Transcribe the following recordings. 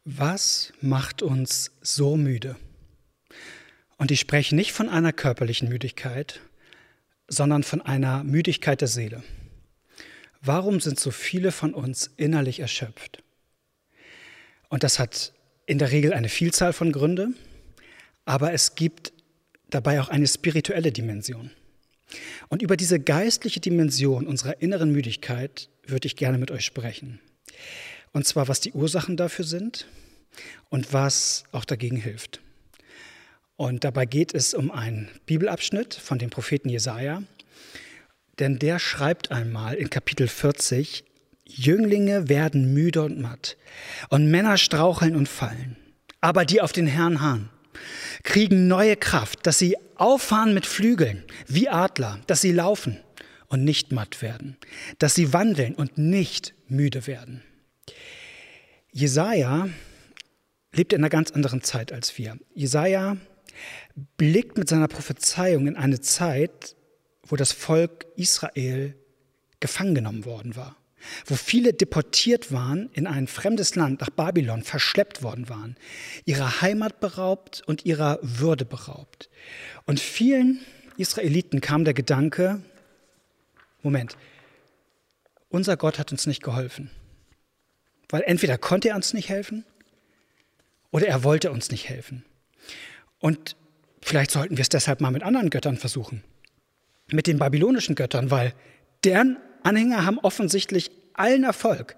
Was macht uns so müde? Und ich spreche nicht von einer körperlichen Müdigkeit, sondern von einer Müdigkeit der Seele. Warum sind so viele von uns innerlich erschöpft? Und das hat in der Regel eine Vielzahl von Gründen, aber es gibt dabei auch eine spirituelle Dimension. Und über diese geistliche Dimension unserer inneren Müdigkeit würde ich gerne mit euch sprechen. Und zwar, was die Ursachen dafür sind und was auch dagegen hilft. Und dabei geht es um einen Bibelabschnitt von dem Propheten Jesaja, denn der schreibt einmal in Kapitel 40, Jünglinge werden müde und matt und Männer straucheln und fallen, aber die auf den Herrn harren, kriegen neue Kraft, dass sie auffahren mit Flügeln wie Adler, dass sie laufen und nicht matt werden, dass sie wandeln und nicht müde werden. Jesaja lebt in einer ganz anderen Zeit als wir. Jesaja blickt mit seiner Prophezeiung in eine Zeit, wo das Volk Israel gefangen genommen worden war, wo viele deportiert waren in ein fremdes Land, nach Babylon, verschleppt worden waren, ihrer Heimat beraubt und ihrer Würde beraubt. Und vielen Israeliten kam der Gedanke, Moment, unser Gott hat uns nicht geholfen. Weil entweder konnte er uns nicht helfen oder er wollte uns nicht helfen. Und vielleicht sollten wir es deshalb mal mit anderen Göttern versuchen. Mit den babylonischen Göttern, weil deren Anhänger haben offensichtlich allen Erfolg.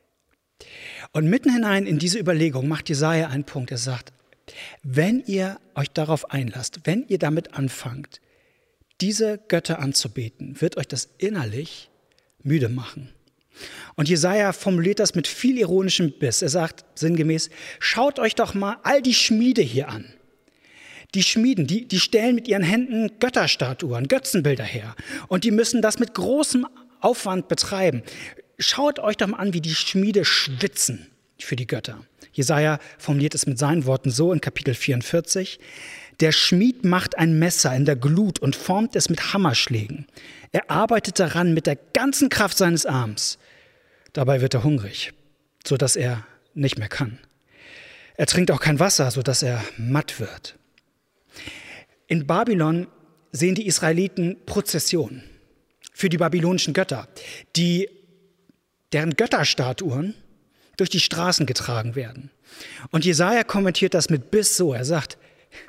Und mitten hinein in diese Überlegung macht Jesaja einen Punkt. Er sagt, wenn ihr euch darauf einlasst, wenn ihr damit anfangt, diese Götter anzubeten, wird euch das innerlich müde machen. Und Jesaja formuliert das mit viel ironischem Biss. Er sagt sinngemäß, schaut euch doch mal all die Schmiede hier an. Die Schmieden, die stellen mit ihren Händen Götterstatuen, Götzenbilder her. Und die müssen das mit großem Aufwand betreiben. Schaut euch doch mal an, wie die Schmiede schwitzen für die Götter. Jesaja formuliert es mit seinen Worten so in Kapitel 44. Der Schmied macht ein Messer in der Glut und formt es mit Hammerschlägen. Er arbeitet daran mit der ganzen Kraft seines Arms. Dabei wird er hungrig, sodass er nicht mehr kann. Er trinkt auch kein Wasser, sodass er matt wird. In Babylon sehen die Israeliten Prozessionen für die babylonischen Götter, deren Götterstatuen durch die Straßen getragen werden. Und Jesaja kommentiert das mit Biss so. Er sagt,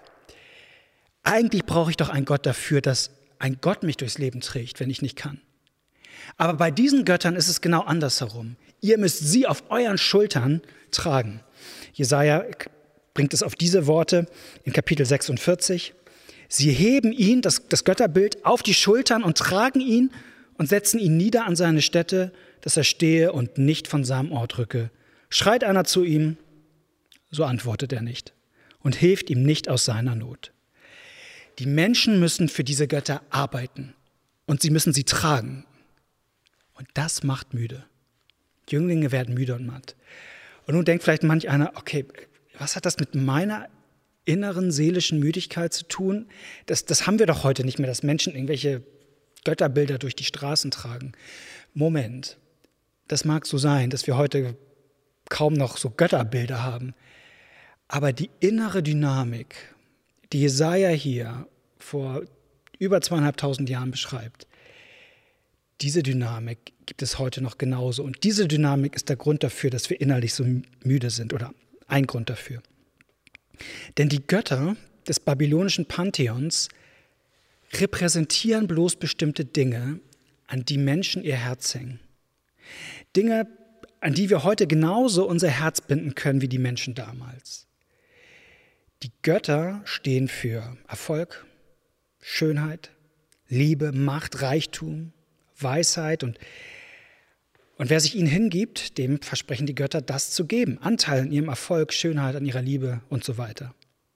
eigentlich brauche ich doch einen Gott dafür, dass ein Gott mich durchs Leben trägt, wenn ich nicht kann. Aber bei diesen Göttern ist es genau andersherum. Ihr müsst sie auf euren Schultern tragen. Jesaja bringt es auf diese Worte in Kapitel 46. Sie heben ihn, das Götterbild, auf die Schultern und tragen ihn und setzen ihn nieder an seine Stätte, dass er stehe und nicht von seinem Ort rücke. Schreit einer zu ihm, so antwortet er nicht und hilft ihm nicht aus seiner Not. Die Menschen müssen für diese Götter arbeiten und sie müssen sie tragen. Und das macht müde. Jünglinge werden müde und matt. Und nun denkt vielleicht manch einer, okay, was hat das mit meiner inneren seelischen Müdigkeit zu tun? Das haben wir doch heute nicht mehr, dass Menschen irgendwelche Götterbilder durch die Straßen tragen. Moment, das mag so sein, dass wir heute kaum noch so Götterbilder haben. Aber die innere Dynamik, die Jesaja hier vor über 2500 Jahren beschreibt, diese Dynamik gibt es heute noch genauso. Und diese Dynamik ist der Grund dafür, dass wir innerlich so müde sind oder ein Grund dafür. Denn die Götter des babylonischen Pantheons repräsentieren bloß bestimmte Dinge, an die Menschen ihr Herz hängen. Dinge, an die wir heute genauso unser Herz binden können wie die Menschen damals. Die Götter stehen für Erfolg, Schönheit, Liebe, Macht, Reichtum, Weisheit und wer sich ihnen hingibt, dem versprechen die Götter, das zu geben. Anteil an ihrem Erfolg, Schönheit, an ihrer Liebe und so weiter.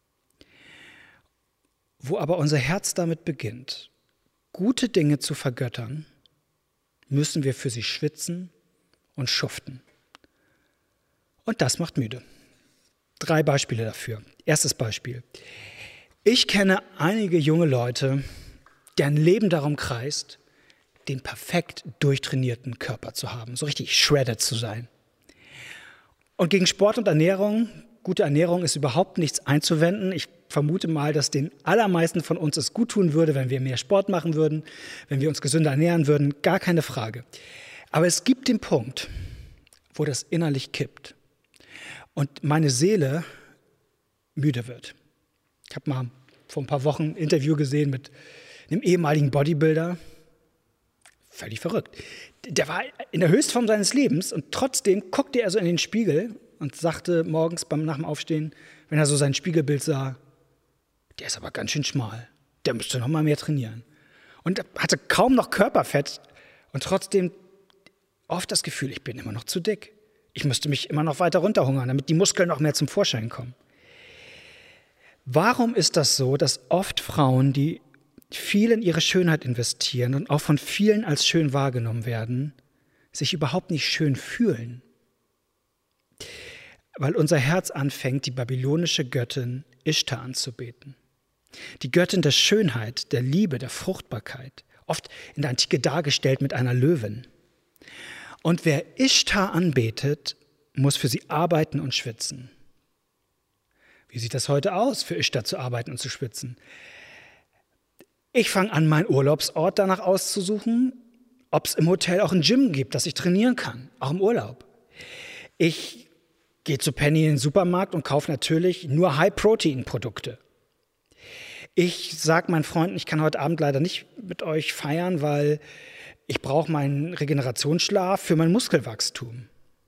Wo aber unser Herz damit beginnt, gute Dinge zu vergöttern, müssen wir für sie schwitzen und schuften. Und das macht müde. 3 Beispiele dafür. Erstes Beispiel. Ich kenne einige junge Leute, deren Leben darum kreist, den perfekt durchtrainierten Körper zu haben, so richtig shredded zu sein. Und gegen Sport und Ernährung, gute Ernährung ist überhaupt nichts einzuwenden. Ich vermute mal, dass den allermeisten von uns es gut tun würde, wenn wir mehr Sport machen würden, wenn wir uns gesünder ernähren würden, gar keine Frage. Aber es gibt den Punkt, wo das innerlich kippt und meine Seele müde wird. Ich habe mal vor ein paar Wochen ein Interview gesehen mit einem ehemaligen Bodybuilder. Völlig verrückt. Der war in der Höchstform seines Lebens und trotzdem guckte er so in den Spiegel und sagte morgens nach dem Aufstehen, wenn er so sein Spiegelbild sah, der ist aber ganz schön schmal, der müsste noch mal mehr trainieren. Und hatte kaum noch Körperfett und trotzdem oft das Gefühl, ich bin immer noch zu dick. Ich müsste mich immer noch weiter runterhungern, damit die Muskeln noch mehr zum Vorschein kommen. Warum ist das so, dass oft Frauen, die viel in ihre Schönheit investieren und auch von vielen als schön wahrgenommen werden, sich überhaupt nicht schön fühlen? Weil unser Herz anfängt, die babylonische Göttin Ishtar anzubeten. Die Göttin der Schönheit, der Liebe, der Fruchtbarkeit, oft in der Antike dargestellt mit einer Löwin. Und wer Ishtar anbetet, muss für sie arbeiten und schwitzen. Wie sieht das heute aus, für Ishtar zu arbeiten und zu schwitzen? Ich fange an, meinen Urlaubsort danach auszusuchen, ob es im Hotel auch ein Gym gibt, dass ich trainieren kann, auch im Urlaub. Ich gehe zu Penny in den Supermarkt und kaufe natürlich nur High-Protein-Produkte. Ich sage meinen Freunden, ich kann heute Abend leider nicht mit euch feiern, weil ich brauche meinen Regenerationsschlaf für mein Muskelwachstum.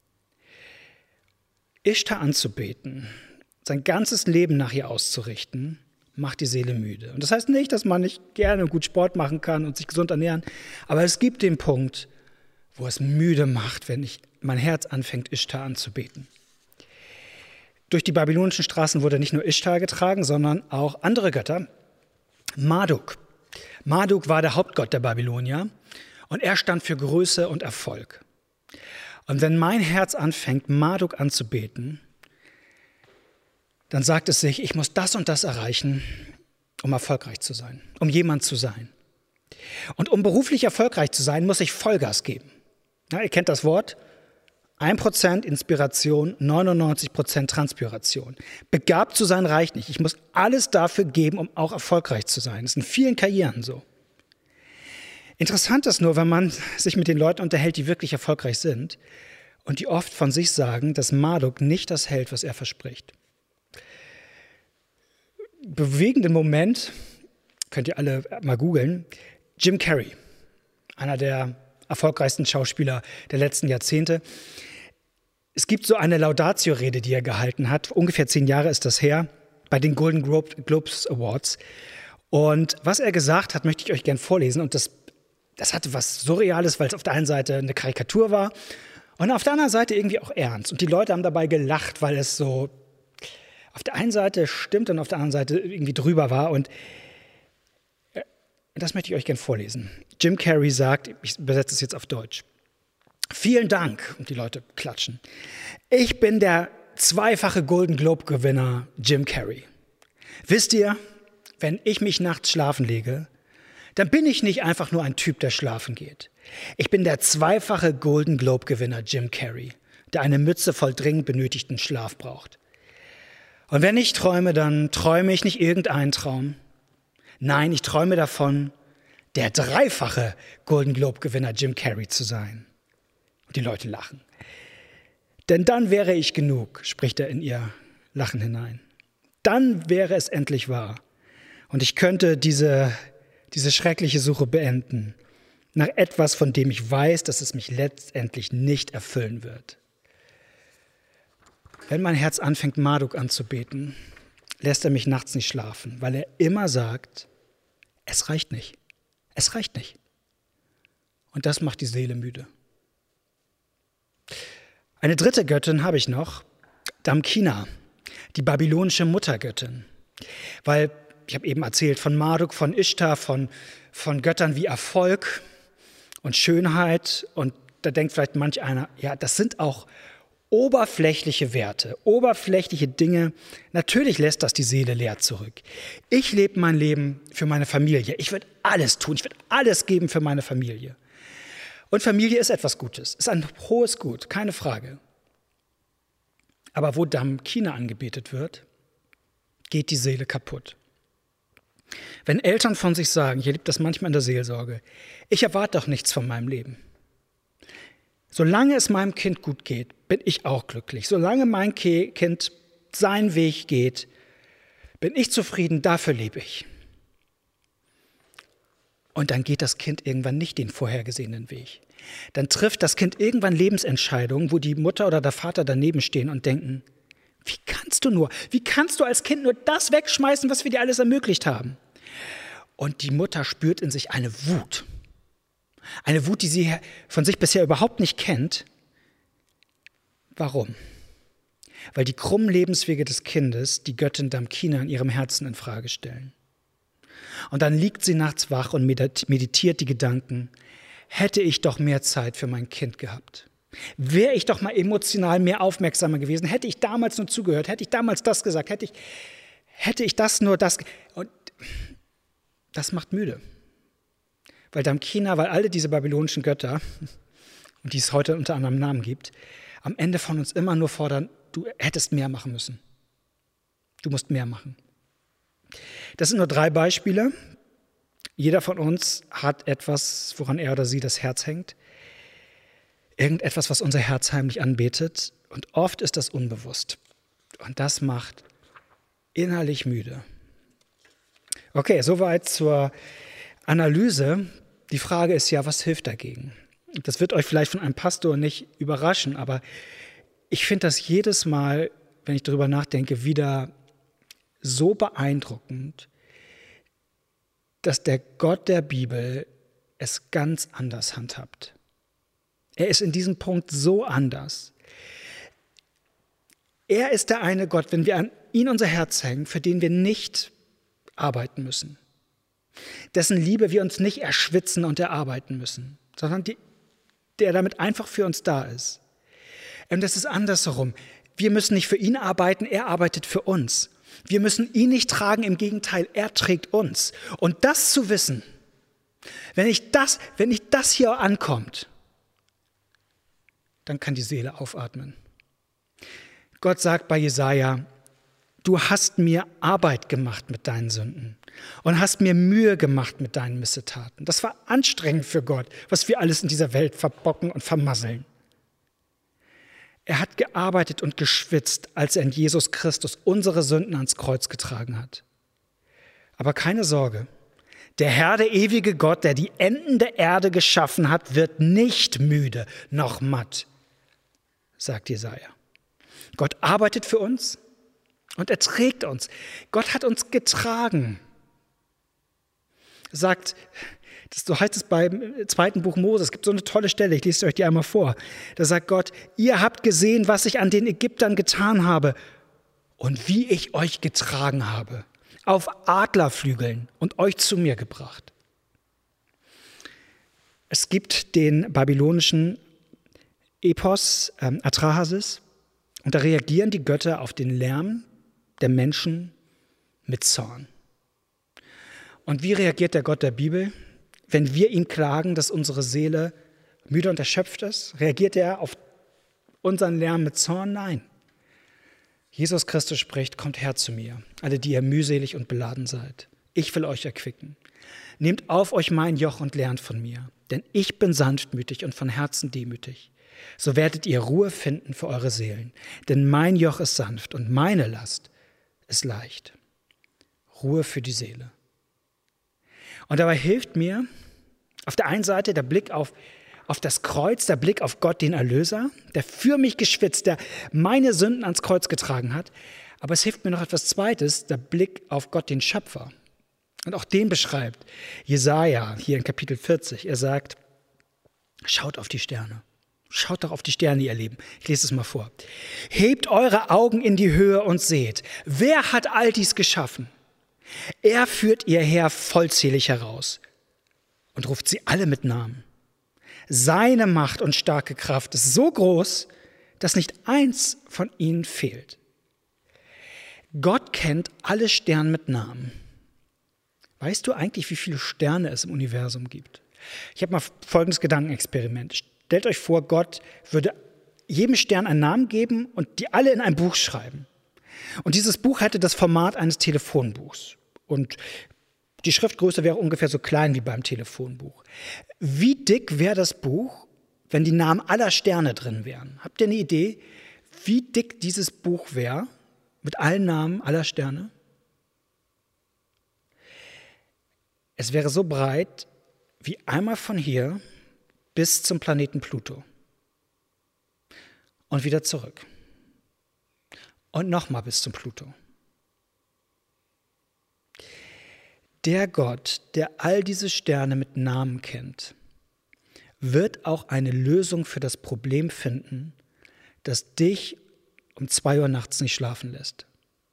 Ishtar anzubeten, sein ganzes Leben nach ihr auszurichten, macht die Seele müde. Und das heißt nicht, dass man nicht gerne gut Sport machen kann und sich gesund ernähren, aber es gibt den Punkt, wo es müde macht, wenn mein Herz anfängt, Ishtar anzubeten. Durch die babylonischen Straßen wurde nicht nur Ishtar getragen, sondern auch andere Götter. Marduk. Marduk war der Hauptgott der Babylonier und er stand für Größe und Erfolg. Und wenn mein Herz anfängt, Marduk anzubeten, dann sagt es sich, ich muss das und das erreichen, um erfolgreich zu sein, um jemand zu sein. Und um beruflich erfolgreich zu sein, muss ich Vollgas geben. Ja, ihr kennt das Wort. 1% Inspiration, 99% Transpiration. Begabt zu sein reicht nicht. Ich muss alles dafür geben, um auch erfolgreich zu sein. Das ist in vielen Karrieren so. Interessant ist nur, wenn man sich mit den Leuten unterhält, die wirklich erfolgreich sind und die oft von sich sagen, dass Marduk nicht das hält, was er verspricht. Bewegenden Moment, könnt ihr alle mal googeln, Jim Carrey, einer der erfolgreichsten Schauspieler der letzten Jahrzehnte. Es gibt so eine Laudatio-Rede, die er gehalten hat, ungefähr 10 Jahre ist das her, bei den Golden Globes Awards. Und was er gesagt hat, möchte ich euch gern vorlesen. Und das hatte was Surreales, weil es auf der einen Seite eine Karikatur war und auf der anderen Seite irgendwie auch ernst. Und die Leute haben dabei gelacht, weil es so auf der einen Seite stimmt und auf der anderen Seite irgendwie drüber war. Und das möchte ich euch gern vorlesen. Jim Carrey sagt, ich übersetze es jetzt auf Deutsch. Vielen Dank, und die Leute klatschen. Ich bin der 2-fache Golden Globe-Gewinner Jim Carrey. Wisst ihr, wenn ich mich nachts schlafen lege, dann bin ich nicht einfach nur ein Typ, der schlafen geht. Ich bin der 2-fache Golden Globe-Gewinner Jim Carrey, der eine Mütze voll dringend benötigten Schlaf braucht. Und wenn ich träume, dann träume ich nicht irgendeinen Traum. Nein, ich träume davon, der 3-fache Golden Globe-Gewinner Jim Carrey zu sein. Und die Leute lachen. Denn dann wäre ich genug, spricht er in ihr Lachen hinein. Dann wäre es endlich wahr. Und ich könnte diese schreckliche Suche beenden. Nach etwas, von dem ich weiß, dass es mich letztendlich nicht erfüllen wird. Wenn mein Herz anfängt, Marduk anzubeten, lässt er mich nachts nicht schlafen, weil er immer sagt, es reicht nicht. Es reicht nicht. Und das macht die Seele müde. Eine dritte Göttin habe ich noch, Damkina, die babylonische Muttergöttin. Weil, ich habe eben erzählt von Marduk, von Ishtar, von Göttern wie Erfolg und Schönheit. Und da denkt vielleicht manch einer, ja, das sind auch oberflächliche Werte, oberflächliche Dinge. Natürlich lässt das die Seele leer zurück. Ich lebe mein Leben für meine Familie. Ich würde alles tun, ich würde alles geben für meine Familie. Und Familie ist etwas Gutes, ist ein hohes Gut, keine Frage. Aber wo Damkina angebetet wird, geht die Seele kaputt. Wenn Eltern von sich sagen, ich erlebe das manchmal in der Seelsorge, ich erwarte doch nichts von meinem Leben. Solange es meinem Kind gut geht, bin ich auch glücklich. Solange mein Kind seinen Weg geht, bin ich zufrieden, dafür lebe ich. Und dann geht das Kind irgendwann nicht den vorhergesehenen Weg. Dann trifft das Kind irgendwann Lebensentscheidungen, wo die Mutter oder der Vater daneben stehen und denken, wie kannst du als Kind nur das wegschmeißen, was wir dir alles ermöglicht haben? Und die Mutter spürt in sich eine Wut, die sie von sich bisher überhaupt nicht kennt. Warum? Weil die krummen Lebenswege des Kindes die Göttin Damkina in ihrem Herzen in Frage stellen. Und dann liegt sie nachts wach und meditiert die Gedanken, hätte ich doch mehr Zeit für mein Kind gehabt. Wäre ich doch mal emotional mehr aufmerksamer gewesen, hätte ich damals nur zugehört, hätte ich damals das gesagt, hätte ich das nur das. Und das macht müde. Weil Damkina, weil alle diese babylonischen Götter, und die es heute unter anderem Namen gibt, am Ende von uns immer nur fordern, du hättest mehr machen müssen. Du musst mehr machen. Das sind nur 3 Beispiele. Jeder von uns hat etwas, woran er oder sie das Herz hängt. Irgendetwas, was unser Herz heimlich anbetet. Und oft ist das unbewusst. Und das macht innerlich müde. Okay, soweit zur Analyse. Die Frage ist ja, was hilft dagegen? Das wird euch vielleicht von einem Pastor nicht überraschen, aber ich finde das jedes Mal, wenn ich darüber nachdenke, wieder so beeindruckend, dass der Gott der Bibel es ganz anders handhabt. Er ist in diesem Punkt so anders. Er ist der eine Gott, wenn wir an ihn unser Herz hängen, für den wir nicht arbeiten müssen. Dessen Liebe wir uns nicht erschwitzen und erarbeiten müssen, sondern der damit einfach für uns da ist. Und das ist andersherum. Wir müssen nicht für ihn arbeiten, er arbeitet für uns. Wir müssen ihn nicht tragen, im Gegenteil, er trägt uns. Und das zu wissen, wenn ich das hier ankommt, dann kann die Seele aufatmen. Gott sagt bei Jesaja, du hast mir Arbeit gemacht mit deinen Sünden und hast mir Mühe gemacht mit deinen Missetaten. Das war anstrengend für Gott, was wir alles in dieser Welt verbocken und vermasseln. Er hat gearbeitet und geschwitzt, als er in Jesus Christus unsere Sünden ans Kreuz getragen hat. Aber keine Sorge, der Herr, der ewige Gott, der die Enden der Erde geschaffen hat, wird nicht müde noch matt, sagt Jesaja. Gott arbeitet für uns und er trägt uns. Gott hat uns getragen. Sagt, so heißt es beim 2. Buch Mose, es gibt so eine tolle Stelle, ich lese euch die einmal vor. Da sagt Gott, ihr habt gesehen, was ich an den Ägyptern getan habe und wie ich euch getragen habe, auf Adlerflügeln und euch zu mir gebracht. Es gibt den babylonischen Epos Atrahasis und da reagieren die Götter auf den Lärm der Menschen mit Zorn. Und wie reagiert der Gott der Bibel? Wenn wir ihn klagen, dass unsere Seele müde und erschöpft ist, reagiert er auf unseren Lärm mit Zorn? Nein. Jesus Christus spricht, kommt her zu mir, alle, die ihr mühselig und beladen seid. Ich will euch erquicken. Nehmt auf euch mein Joch und lernt von mir, denn ich bin sanftmütig und von Herzen demütig. So werdet ihr Ruhe finden für eure Seelen, denn mein Joch ist sanft und meine Last ist leicht. Ruhe für die Seele. Und dabei hilft mir auf der einen Seite der Blick auf das Kreuz, der Blick auf Gott, den Erlöser, der für mich geschwitzt, der meine Sünden ans Kreuz getragen hat. Aber es hilft mir noch etwas Zweites, der Blick auf Gott, den Schöpfer. Und auch den beschreibt Jesaja hier in Kapitel 40. Er sagt, schaut auf die Sterne. Schaut doch auf die Sterne, ihr Lieben. Ich lese es mal vor. Hebt eure Augen in die Höhe und seht, wer hat all dies geschaffen? Er führt ihr Heer vollzählig heraus und ruft sie alle mit Namen. Seine Macht und starke Kraft ist so groß, dass nicht eins von ihnen fehlt. Gott kennt alle Sterne mit Namen. Weißt du eigentlich, wie viele Sterne es im Universum gibt? Ich habe mal folgendes Gedankenexperiment. Stellt euch vor, Gott würde jedem Stern einen Namen geben und die alle in ein Buch schreiben. Und dieses Buch hätte das Format eines Telefonbuchs. Und die Schriftgröße wäre ungefähr so klein wie beim Telefonbuch. Wie dick wäre das Buch, wenn die Namen aller Sterne drin wären? Habt ihr eine Idee, wie dick dieses Buch wäre mit allen Namen aller Sterne? Es wäre so breit wie einmal von hier bis zum Planeten Pluto. Und wieder zurück. Und nochmal bis zum Pluto. Der Gott, der all diese Sterne mit Namen kennt, wird auch eine Lösung für das Problem finden, das dich um 2 Uhr nachts nicht schlafen lässt.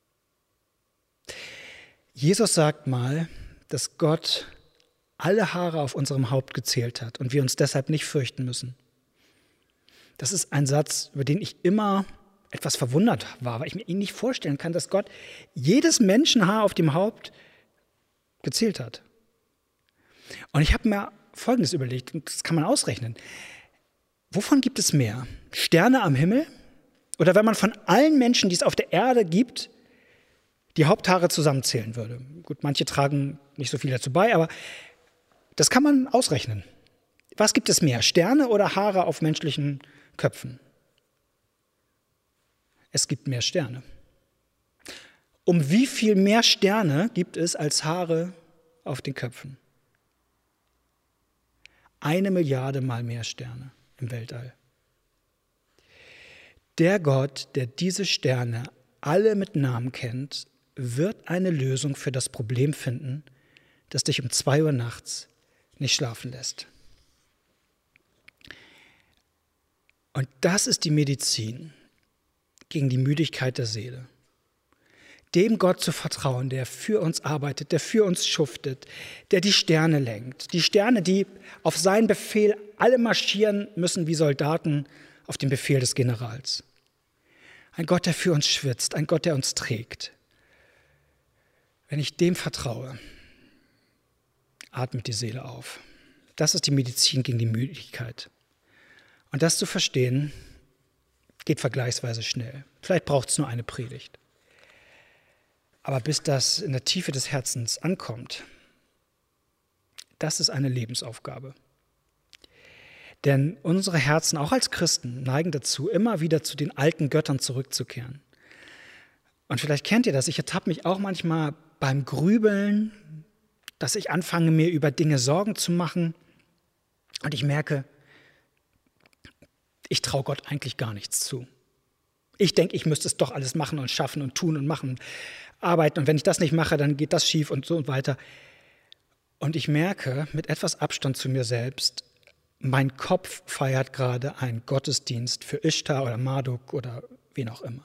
Jesus sagt mal, dass Gott alle Haare auf unserem Haupt gezählt hat und wir uns deshalb nicht fürchten müssen. Das ist ein Satz, über den ich immer etwas verwundert war, weil ich mir ihn nicht vorstellen kann, dass Gott jedes Menschenhaar auf dem Haupt gezählt hat. Und ich habe mir Folgendes überlegt, und das kann man ausrechnen. Wovon gibt es mehr? Sterne am Himmel? Oder wenn man von allen Menschen, die es auf der Erde gibt, die Haupthaare zusammenzählen würde? Gut, manche tragen nicht so viel dazu bei, aber das kann man ausrechnen. Was gibt es mehr? Sterne oder Haare auf menschlichen Köpfen? Es gibt mehr Sterne. Um wie viel mehr Sterne gibt es als Haare auf den Köpfen? 1 Milliarde mal mehr Sterne im Weltall. Der Gott, der diese Sterne alle mit Namen kennt, wird eine Lösung für das Problem finden, das dich um 2 Uhr nachts nicht schlafen lässt. Und das ist die Medizin gegen die Müdigkeit der Seele. Dem Gott zu vertrauen, der für uns arbeitet, der für uns schuftet, der die Sterne lenkt. Die Sterne, die auf seinen Befehl alle marschieren müssen wie Soldaten auf den Befehl des Generals. Ein Gott, der für uns schwitzt, ein Gott, der uns trägt. Wenn ich dem vertraue, atmet die Seele auf. Das ist die Medizin gegen die Müdigkeit. Und das zu verstehen, geht vergleichsweise schnell. Vielleicht braucht es nur eine Predigt. Aber bis das in der Tiefe des Herzens ankommt, das ist eine Lebensaufgabe. Denn unsere Herzen, auch als Christen, neigen dazu, immer wieder zu den alten Göttern zurückzukehren. Und vielleicht kennt ihr das, ich ertappe mich auch manchmal beim Grübeln, dass ich anfange, mir über Dinge Sorgen zu machen. Und ich merke, ich traue Gott eigentlich gar nichts zu. Ich denke, ich müsste es doch alles machen und schaffen und tun und machen, arbeiten. Und wenn ich das nicht mache, dann geht das schief und so und weiter. Und ich merke mit etwas Abstand zu mir selbst, mein Kopf feiert gerade einen Gottesdienst für Ishtar oder Marduk oder wen auch immer.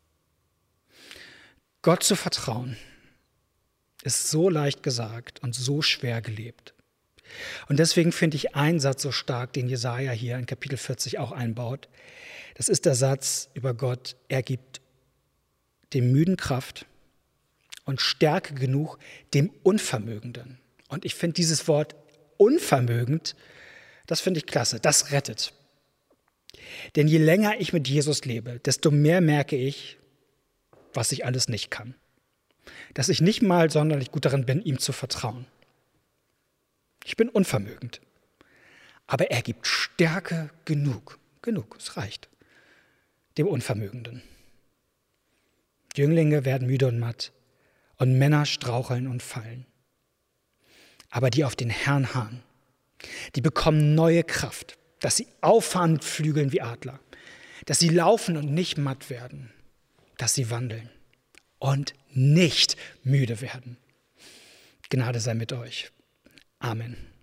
Gott zu vertrauen ist so leicht gesagt und so schwer gelebt. Und deswegen finde ich einen Satz so stark, den Jesaja hier in Kapitel 40 auch einbaut. Das ist der Satz über Gott: Er gibt dem Müden Kraft und Stärke genug dem Unvermögenden. Und ich finde dieses Wort unvermögend, das finde ich klasse, das rettet. Denn je länger ich mit Jesus lebe, desto mehr merke ich, was ich alles nicht kann. Dass ich nicht mal sonderlich gut darin bin, ihm zu vertrauen. Ich bin unvermögend. Aber er gibt Stärke genug. Genug, es reicht. Dem Unvermögenden. Jünglinge werden müde und matt und Männer straucheln und fallen. Aber die auf den Herrn harren, die bekommen neue Kraft, dass sie auffahren mit Flügeln wie Adler, dass sie laufen und nicht matt werden, dass sie wandeln und nicht müde werden. Gnade sei mit euch. Amen.